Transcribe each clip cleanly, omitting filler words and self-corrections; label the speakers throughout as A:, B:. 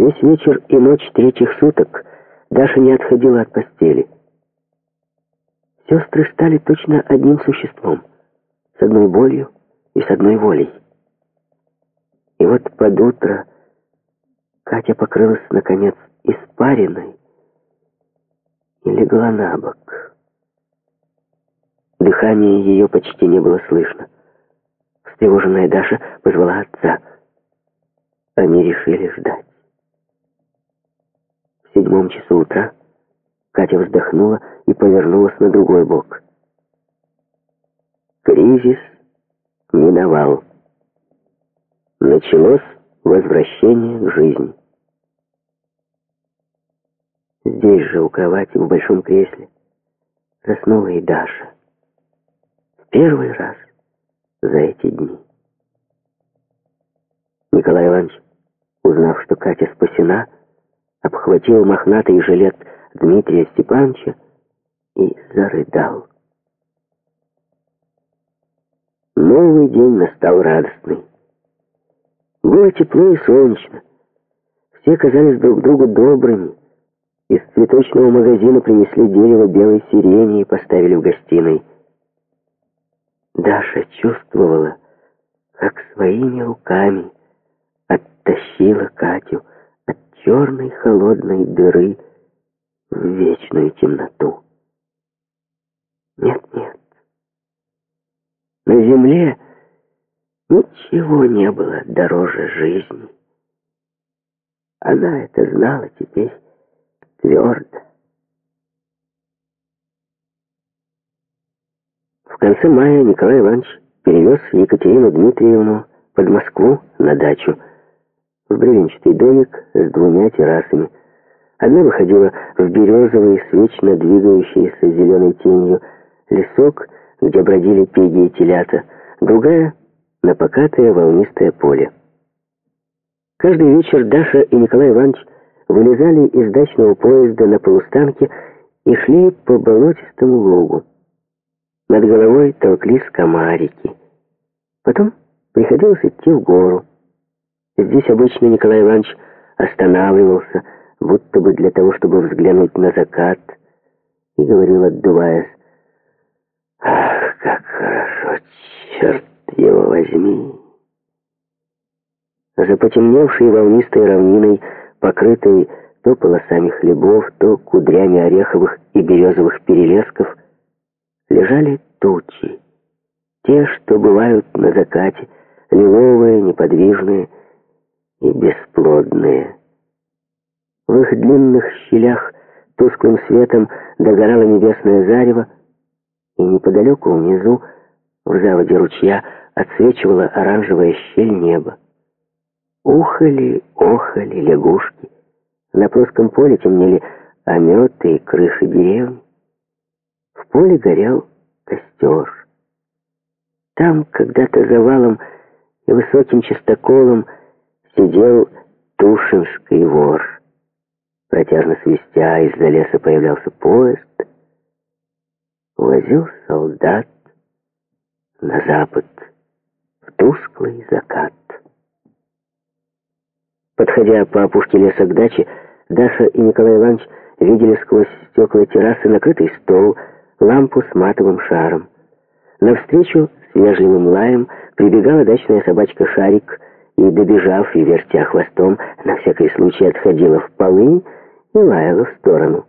A: Весь вечер и ночь третьих суток Даша не отходила от постели. Сестры стали точно одним существом, с одной болью и с одной волей. И вот под утро Катя покрылась, наконец, испариной и легла на бок. Дыхание ее почти не было слышно. Встревоженная Даша позвала отца. Они решили ждать. В 7 часу утра Катя вздохнула и повернулась на другой бок. Кризис миновал. Началось возвращение к жизни. Здесь же, у кровати, в большом кресле, заснула и Даша. В первый раз за эти дни. Николай Иванович, узнав, что Катя спасена, обхватил мохнатый жилет Дмитрия Степановича и зарыдал. Новый день настал радостный. Было тепло и солнечно. Все казались друг другу добрыми. Из цветочного магазина принесли дерево белой сирени и поставили в гостиной. Даша чувствовала, как своими руками оттащила Катю от черной холодной дыры в вечную темноту. Нет. На земле ничего не было дороже жизни. Она это знала теперь твердо. В конце мая Николай Иванович перевез Екатерину Дмитриевну под Москву на дачу, в бревенчатый домик с 2 террасами. Одна выходила в березовый, с вечно двигающейся зеленой тенью лесок, где бродили пеги и телята, другая — на покатое волнистое поле. Каждый вечер Даша и Николай Иванович вылезали из дачного поезда на полустанке и шли по болотистому лугу. Над головой толклись комарики. Потом приходилось идти в гору. Здесь обычно Николай Иванович останавливался, будто бы для того, чтобы взглянуть на закат, и говорил, отдуваясь: «Ах, как хорошо, черт его возьми!» За потемневшей волнистой равниной, покрытой то полосами хлебов, то кудрями ореховых и березовых перелесков, лежали тучи. Те, что бывают на закате, лиловые, неподвижные и бесплодные. В их длинных щелях тусклым светом догорало небесное зарево, и неподалеку внизу, в заводе ручья, отсвечивала оранжевая щель неба. Ухали, охали лягушки. На плоском поле темнели ометы и крыши деревни. В поле горел костер. Там когда-то за валом и высоким частоколом сидел Тушинский вор. Протяжно свистя, из-за леса появлялся поезд. Увозил солдат на запад, в тусклый закат. Подходя по опушке леса к даче, Даша и Николай Иванович видели сквозь стекла террасы накрытый стол, лампу с матовым шаром. Навстречу с вежливым лаем прибегала дачная собачка Шарик и, добежав и вертя хвостом, на всякий случай отходила в полынь и лаяла в сторону.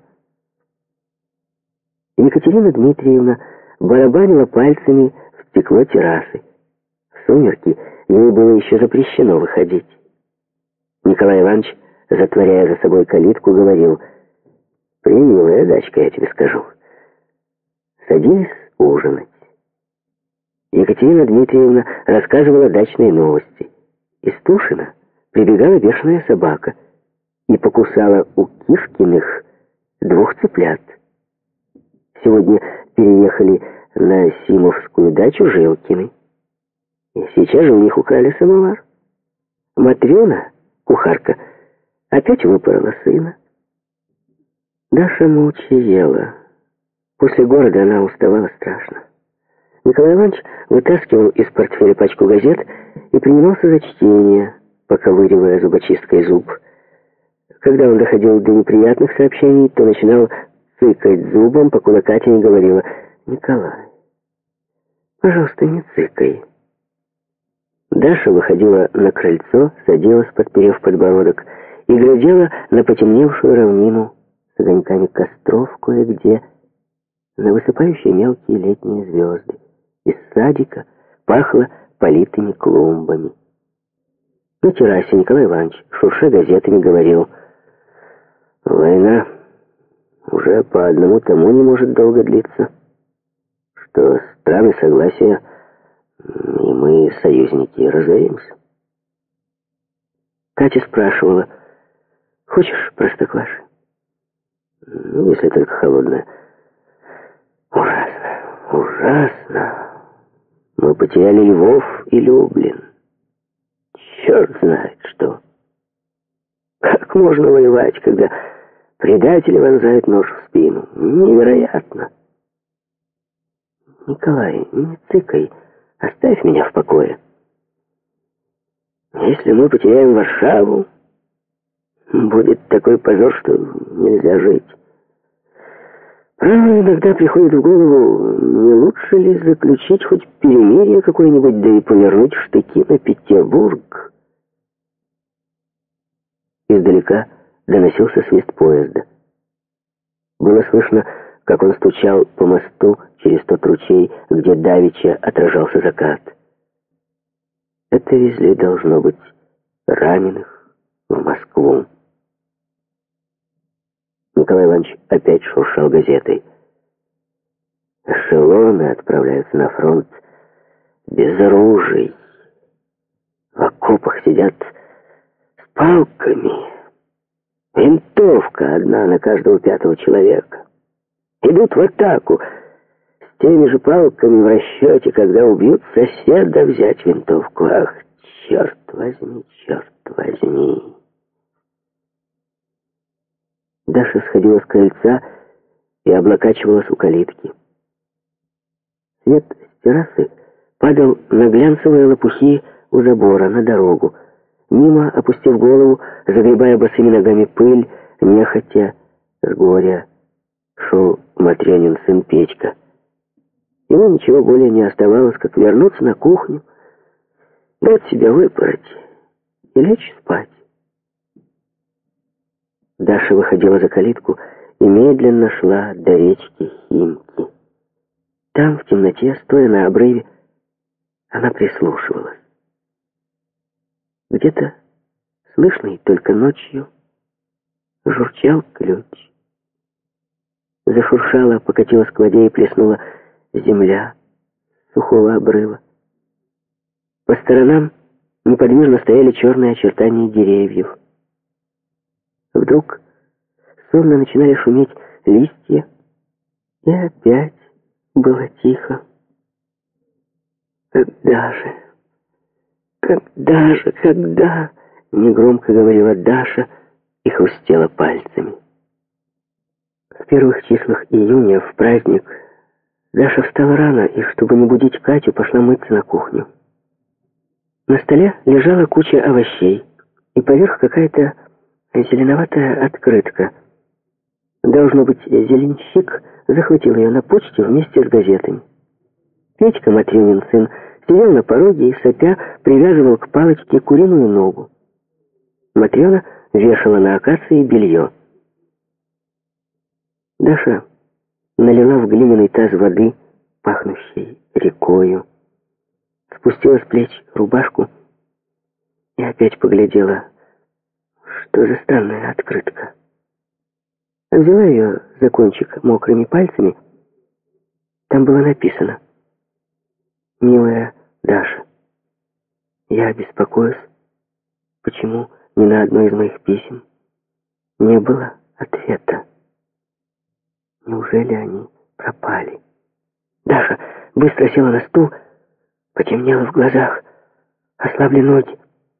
A: Екатерина Дмитриевна барабанила пальцами в стекло террасы. В сумерки ей было еще запрещено выходить. Николай Иванович, затворяя за собой калитку, говорил: «Примилая дачка, я тебе скажу. Садись ужинать». Екатерина Дмитриевна рассказывала дачные новости. Из Тушина прибегала бешеная собака и покусала у Кишкиных 2 цыплят. Сегодня переехали на Симовскую дачу Жилкины. И сейчас же у них украли самовар. Матрена, кухарка, опять выпорола сына. Даша молча ела. После города она уставала страшно. Николай Иванович вытаскивал из портфеля пачку газет и принимался за чтение, поковыривая зубочисткой зуб. Когда он доходил до неприятных сообщений, то начинал цыкать зубом, покуда Катя не говорила: «Николай, пожалуйста, не цыкай». Даша выходила на крыльцо, садилась, подперев подбородок, и глядела на потемневшую равнину с огоньками костров кое-где, на высыпающие мелкие летние звезды. Из садика пахло политыми клумбами. На террасе Николай Иванович, шурша газетами, говорил: «Война уже по одному тому не может долго длиться, что страны согласия, и мы, союзники, разоримся». Катя спрашивала: «Хочешь простокваши?» «Ну, если только холодное». «Ужасно, ужасно. Мы потеряли Львов и Люблин. Черт знает что. Как можно воевать, когда предатели вонзают нож в спину? Невероятно». «Николай, не цыкай, оставь меня в покое. Если мы потеряем Варшаву, будет такой позор, что нельзя жить. Правда, иногда приходит в голову, не лучше ли заключить хоть перемирие какое-нибудь, да и повернуть штыки на Петербург». Издалека доносился свист поезда. Было слышно, как он стучал по мосту через тот ручей, где давеча отражался закат. Это везли, должно быть, раненых в Москву. Николай Иванович опять шуршал газетой. Эшелоны отправляются на фронт без оружия. В окопах сидят с палками. Винтовка одна на каждого 5-го человека. Идут в атаку с теми же палками в расчете, когда убьют соседа, взять винтовку. Ах, черт возьми, черт возьми. Даша сходила с крыльца и облокачивалась у калитки. Свет с террасы падал на глянцевые лопухи у забора, на дорогу. Мимо, опустив голову, загребая босыми ногами пыль, нехотя, с горя, шел Матрёнин сын Петька. Ему ничего более не оставалось, как вернуться на кухню, дать себя выпороть и лечь спать. Даша выходила за калитку и медленно шла до речки Химки. Там, в темноте, стоя на обрыве, она прислушивалась. Где-то, слышный только ночью, журчал ключ. Зашуршала, покатилась к воде и плеснула земля сухого обрыва. По сторонам неподвижно стояли черные очертания деревьев. Вдруг сонно начинали шуметь листья, и опять было тихо. Когда?» — негромко говорила Даша и хрустела пальцами. В первых числах июня, в праздник, Даша встала рано и, чтобы не будить Катю, пошла мыться на кухню. На столе лежала куча овощей, и поверх какая-то зеленоватая открытка. Должно быть, зеленщик захватил ее на почте вместе с газетами. Петька, Матрёнин сын, сидел на пороге и, сопя, привязывал к палочке куриную ногу. Матрёна вешала на акации белье. Даша налила в глиняный таз воды, пахнущей рекою, спустила с плеч рубашку и опять поглядела, что за странная открытка. Взяла ее за кончик мокрыми пальцами. Там было написано: «Милая Даша, я беспокоюсь, почему ни на одно из моих писем не было ответа. Неужели они пропали?» Даша быстро села на стул, потемнело в глазах, ослабли ноги.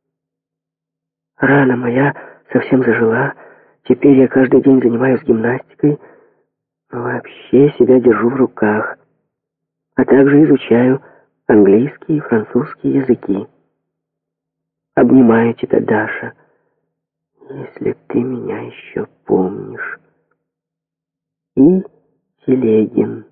A: Рана моя совсем зажила, теперь я каждый день занимаюсь гимнастикой, вообще себя держу в руках, а также изучаю английский и французский языки. Обнимаю тебя, Даша. Если ты меня еще помнишь. И Телегин.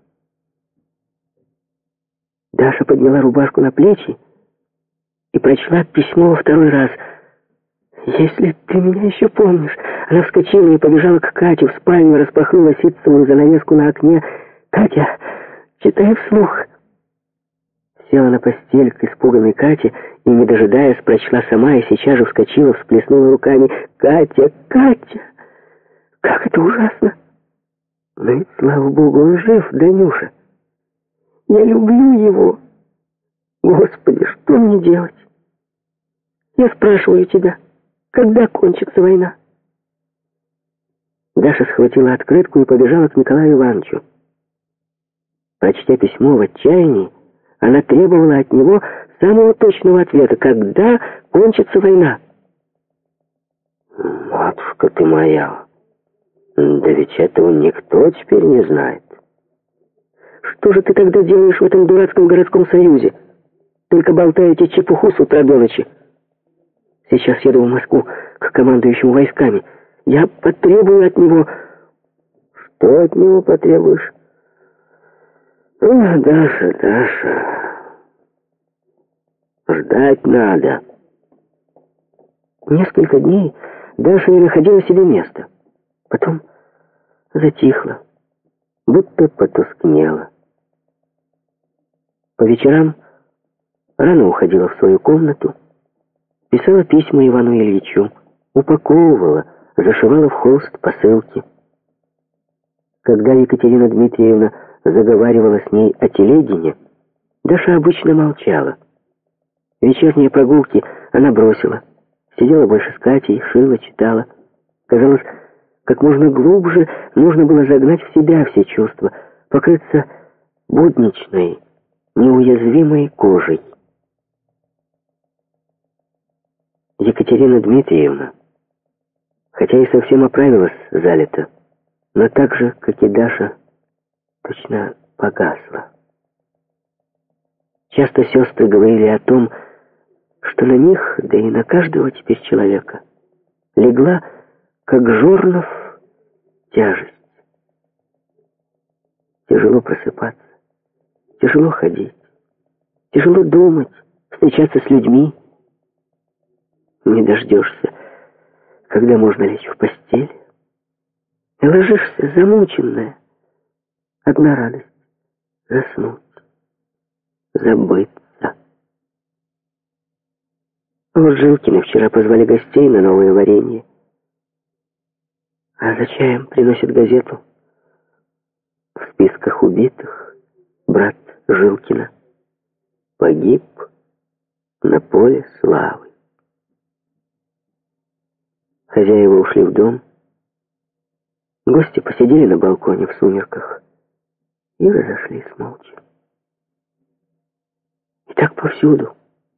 A: Даша подняла рубашку на плечи и прочла письмо во второй раз. «Если ты меня еще помнишь». Она вскочила и побежала к Кате в спальню, распахнула ситцевую занавеску на окне. «Катя, читай вслух». Села на постель к испуганной Кате и, не дожидаясь, прочла сама и сейчас же вскочила, всплеснула руками. «Катя, Катя! Как это ужасно! Но ведь, слава Богу, он жив, Данюша. Я люблю его. Господи, что мне делать? Я спрашиваю тебя, когда кончится война?» Даша схватила открытку и побежала к Николаю Ивановичу. Прочтя письмо в отчаянии, она требовала от него самого точного ответа, когда кончится война. «Матушка ты моя, да ведь этого никто теперь не знает». «Что же ты тогда делаешь в этом дурацком городском союзе? Только болтаете чепуху с утра до ночи. Сейчас еду в Москву к командующему войсками. Я потребую от него...» «Что от него потребуешь?» «Ох, Даша, Даша, ждать надо». Несколько дней Даша не находила себе места. Потом затихла, будто потускнела. По вечерам рано уходила в свою комнату, писала письма Ивану Ильичу, упаковывала, зашивала в холст посылки. Когда Екатерина Дмитриевна заговаривала с ней о Телегине, Даша обычно молчала. Вечерние прогулки она бросила, сидела больше с Катей, шила, читала. Казалось, как можно глубже нужно было загнать в себя все чувства, покрыться будничной, неуязвимой кожей. Екатерина Дмитриевна, хотя и совсем оправилась за лето, но так же, как и Даша, точно погасла. Часто сестры говорили о том, что на них, да и на каждого теперь человека, легла, как жорнов, тяжесть. Тяжело просыпаться, тяжело ходить, тяжело думать, встречаться с людьми. Не дождешься, когда можно лечь в постель, и ложишься замученная. Одна радость — заснуть, забыться. Вот Жилкины вчера позвали гостей на новое варенье, а за чаем приносят газету. В списках убитых брат Жилкина погиб на поле славы. Хозяева ушли в дом. Гости посидели на балконе в сумерках и разошлись молча. И так повсюду.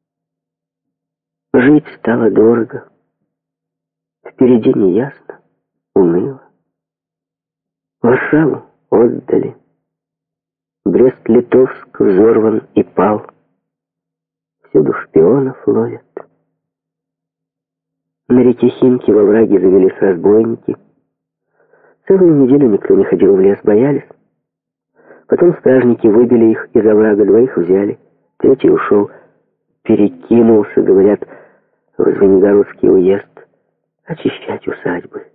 A: Жить стало дорого. Впереди неясно, уныло. Варшаву отдали. Брест-Литовск взорван и пал. Всюду шпионов ловят. На реке Химки во враге завелись разбойники. Целую неделю никто не ходил в лес, боялись. Потом стражники выбили их из оврага, двоих взяли. Третий ушел, перекинулся, говорят, в Звенигородский уезд очищать усадьбы.